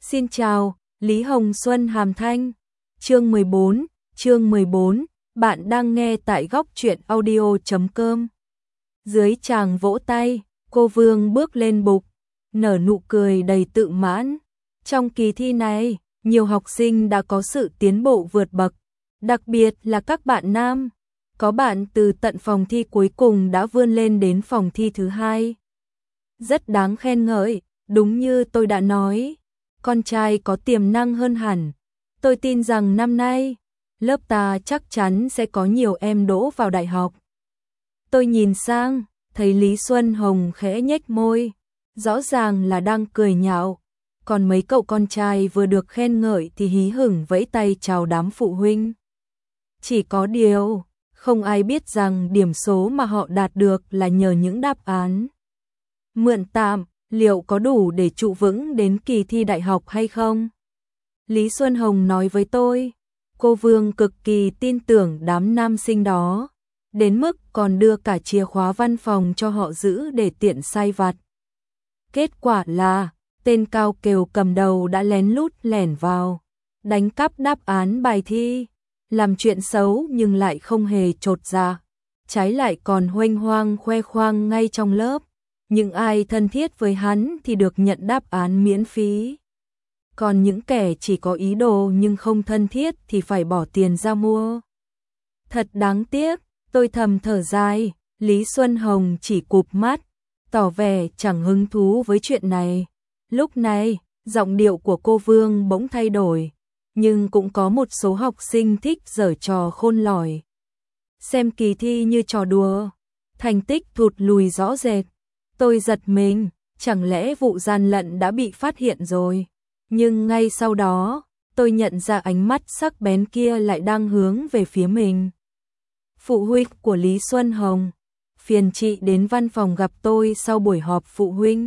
Xin chào, Lý Hồng Xuân Hàm Thanh. Chương 14, bạn đang nghe tại góc truyện audio.com. Dưới tràng vỗ tay, cô Vương bước lên bục, nở nụ cười đầy tự mãn. Trong kỳ thi này, nhiều học sinh đã có sự tiến bộ vượt bậc, đặc biệt là các bạn nam. Có bạn từ tận phòng thi cuối cùng đã vươn lên đến phòng thi thứ hai. Rất đáng khen ngợi, đúng như tôi đã nói, con trai có tiềm năng hơn hẳn. Tôi tin rằng năm nay, lớp ta chắc chắn sẽ có nhiều em đỗ vào đại học. Tôi nhìn sang, thấy Lý Xuân Hồng khẽ nhếch môi, rõ ràng là đang cười nhạo. Còn mấy cậu con trai vừa được khen ngợi thì hí hửng vẫy tay chào đám phụ huynh. Chỉ có điều, không ai biết rằng điểm số mà họ đạt được là nhờ những đáp án mượn tạm, liệu có đủ để trụ vững đến kỳ thi đại học hay không? Lý Xuân Hồng nói với tôi, cô Vương cực kỳ tin tưởng đám nam sinh đó, đến mức còn đưa cả chìa khóa văn phòng cho họ giữ để tiện sai vặt. Kết quả là, tên Cao Kiều cầm đầu đã lén lút lẻn vào, đánh cắp đáp án bài thi, làm chuyện xấu nhưng lại không hề chột dạ, trái lại còn huênh hoang khoe khoang ngay trong lớp. Những ai thân thiết với hắn thì được nhận đáp án miễn phí. Còn những kẻ chỉ có ý đồ nhưng không thân thiết thì phải bỏ tiền ra mua. Thật đáng tiếc, tôi thầm thở dài, Lý Xuân Hồng chỉ cụp mắt, tỏ vẻ chẳng hứng thú với chuyện này. Lúc này, giọng điệu của cô Vương bỗng thay đổi, nhưng cũng có một số học sinh thích giở trò khôn lỏi. Xem kỳ thi như trò đùa, thành tích thụt lùi rõ rệt. Tôi giật mình, chẳng lẽ vụ gian lận đã bị phát hiện rồi? Nhưng ngay sau đó, tôi nhận ra ánh mắt sắc bén kia lại đang hướng về phía mình. Phụ huynh của Lý Xuân Hồng, phiền chị đến văn phòng gặp tôi sau buổi họp phụ huynh.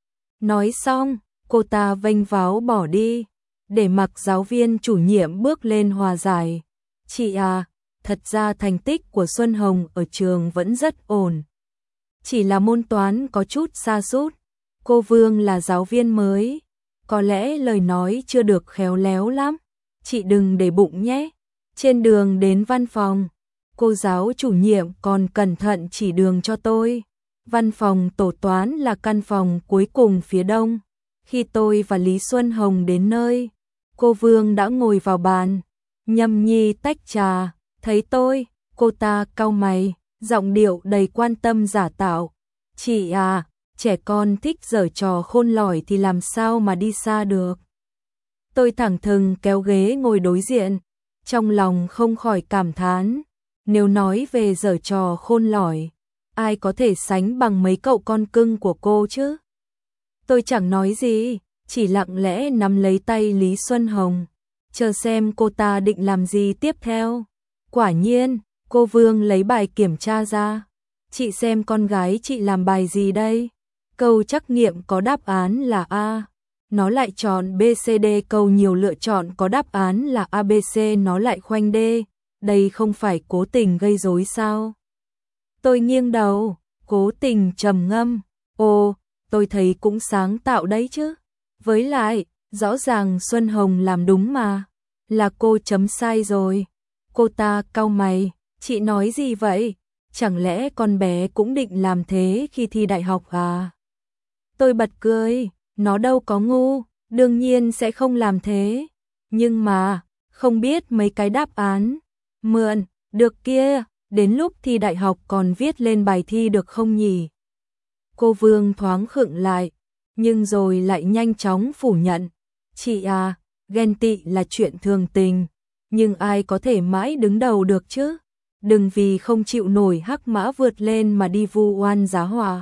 Nói xong, cô ta vênh váo bỏ đi, để mặc giáo viên chủ nhiệm bước lên hòa giải. Chị à, thật ra thành tích của Xuân Hồng ở trường vẫn rất ổn. Chỉ là môn toán có chút sa sút. Cô Vương là giáo viên mới, có lẽ lời nói chưa được khéo léo lắm. Chị đừng để bụng nhé. Trên đường đến văn phòng, cô giáo chủ nhiệm còn cẩn thận chỉ đường cho tôi. Văn phòng tổ toán là căn phòng cuối cùng phía đông. Khi tôi và Lý Xuân Hồng đến nơi, cô Vương đã ngồi vào bàn, nhâm nhi tách trà. Thấy tôi, cô ta cau mày, giọng điệu đầy quan tâm giả tạo. Chị à, trẻ con thích giở trò khôn lỏi thì làm sao mà đi xa được. Tôi thẳng thừng kéo ghế ngồi đối diện, trong lòng không khỏi cảm thán. Nếu nói về giở trò khôn lỏi, ai có thể sánh bằng mấy cậu con cưng của cô chứ? Tôi chẳng nói gì, chỉ lặng lẽ nắm lấy tay Lý Xuân Hồng, chờ xem cô ta định làm gì tiếp theo. Quả nhiên, cô Vương lấy bài kiểm tra ra. Chị xem con gái chị làm bài gì đây? Câu trắc nghiệm có đáp án là A. Nó lại chọn BCD, câu nhiều lựa chọn có đáp án là ABC nó lại khoanh D. Đây không phải cố tình gây rối sao? Tôi nghiêng đầu, cố tình trầm ngâm. Ồ, tôi thấy cũng sáng tạo đấy chứ. Với lại, rõ ràng Xuân Hồng làm đúng mà. Là cô chấm sai rồi. Cô ta cau mày, chị nói gì vậy? Chẳng lẽ con bé cũng định làm thế khi thi đại học à? Tôi bật cười, nó đâu có ngu, đương nhiên sẽ không làm thế. Nhưng mà, không biết mấy cái đáp án mượn, được kia, đến lúc thi đại học còn viết lên bài thi được không nhỉ? Cô Vương thoáng khựng lại, nhưng rồi lại nhanh chóng phủ nhận. Chị à, ghen tị là chuyện thường tình, nhưng ai có thể mãi đứng đầu được chứ? Đừng vì không chịu nổi hắc mã vượt lên mà đi vu oan giá họa.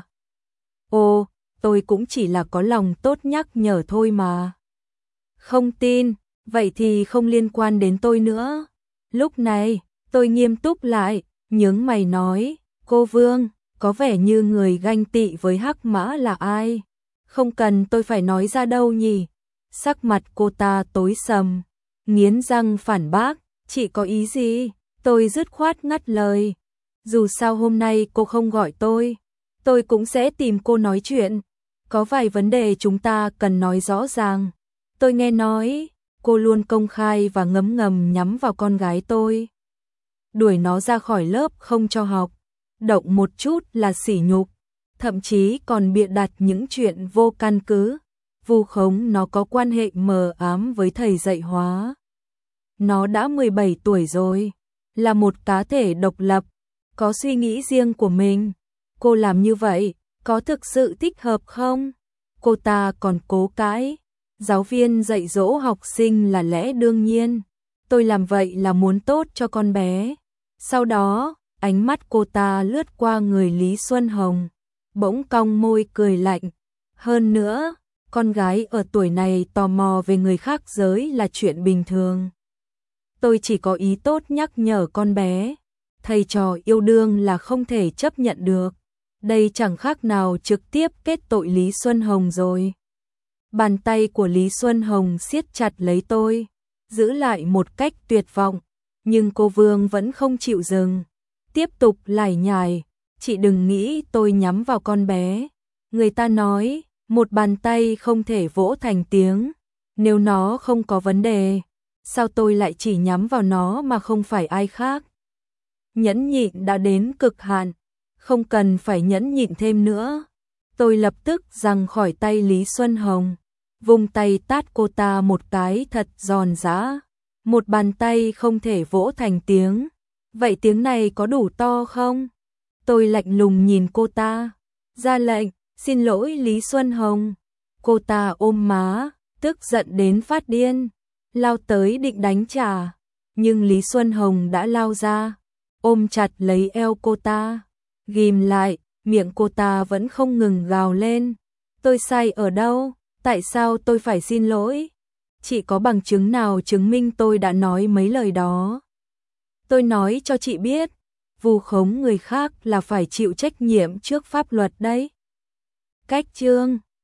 Ồ, tôi cũng chỉ là có lòng tốt nhắc nhở thôi mà. Không tin, vậy thì không liên quan đến tôi nữa. Lúc này, tôi nghiêm túc lại, nhướng mày nói, cô Vương, có vẻ như người ganh tị với hắc mã là ai? Không cần tôi phải nói ra đâu nhỉ? Sắc mặt cô ta tối sầm, nghiến răng phản bác, chị có ý gì? Tôi dứt khoát ngắt lời. Dù sao hôm nay cô không gọi tôi cũng sẽ tìm cô nói chuyện. Có vài vấn đề chúng ta cần nói rõ ràng. Tôi nghe nói, cô luôn công khai và ngấm ngầm nhắm vào con gái tôi. Đuổi nó ra khỏi lớp không cho học, động một chút là sỉ nhục, thậm chí còn bịa đặt những chuyện vô căn cứ, vu khống nó có quan hệ mờ ám với thầy dạy hóa. Nó đã 17 tuổi rồi, là một cá thể độc lập, có suy nghĩ riêng của mình. Cô làm như vậy, có thực sự thích hợp không? Cô ta còn cố cãi. Giáo viên dạy dỗ học sinh là lẽ đương nhiên. Tôi làm vậy là muốn tốt cho con bé. Sau đó, ánh mắt cô ta lướt qua người Lý Xuân Hồng, bỗng cong môi cười lạnh. Hơn nữa, con gái ở tuổi này tò mò về người khác giới là chuyện bình thường. Tôi chỉ có ý tốt nhắc nhở con bé. Thầy trò yêu đương là không thể chấp nhận được. Đây chẳng khác nào trực tiếp kết tội Lý Xuân Hồng rồi. Bàn tay của Lý Xuân Hồng siết chặt lấy tôi, giữ lại một cách tuyệt vọng. Nhưng cô Vương vẫn không chịu dừng. Tiếp tục lải nhải. Chị đừng nghĩ tôi nhắm vào con bé. Người ta nói, một bàn tay không thể vỗ thành tiếng. Nếu nó không có vấn đề, sao tôi lại chỉ nhắm vào nó mà không phải ai khác? Nhẫn nhịn đã đến cực hạn, không cần phải nhẫn nhịn thêm nữa. Tôi lập tức giằng khỏi tay Lý Xuân Hồng, vung tay tát cô ta một cái thật giòn giã. Một bàn tay không thể vỗ thành tiếng. Vậy tiếng này có đủ to không? Tôi lạnh lùng nhìn cô ta, ra lệnh, xin lỗi Lý Xuân Hồng. Cô ta ôm má, tức giận đến phát điên, lao tới định đánh trả. Nhưng Lý Xuân Hồng đã lao ra, ôm chặt lấy eo cô ta, ghim lại, miệng cô ta vẫn không ngừng gào lên. Tôi sai ở đâu? Tại sao tôi phải xin lỗi? Chị có bằng chứng nào chứng minh tôi đã nói mấy lời đó? Tôi nói cho chị biết, vu khống người khác là phải chịu trách nhiệm trước pháp luật đấy. Cách chương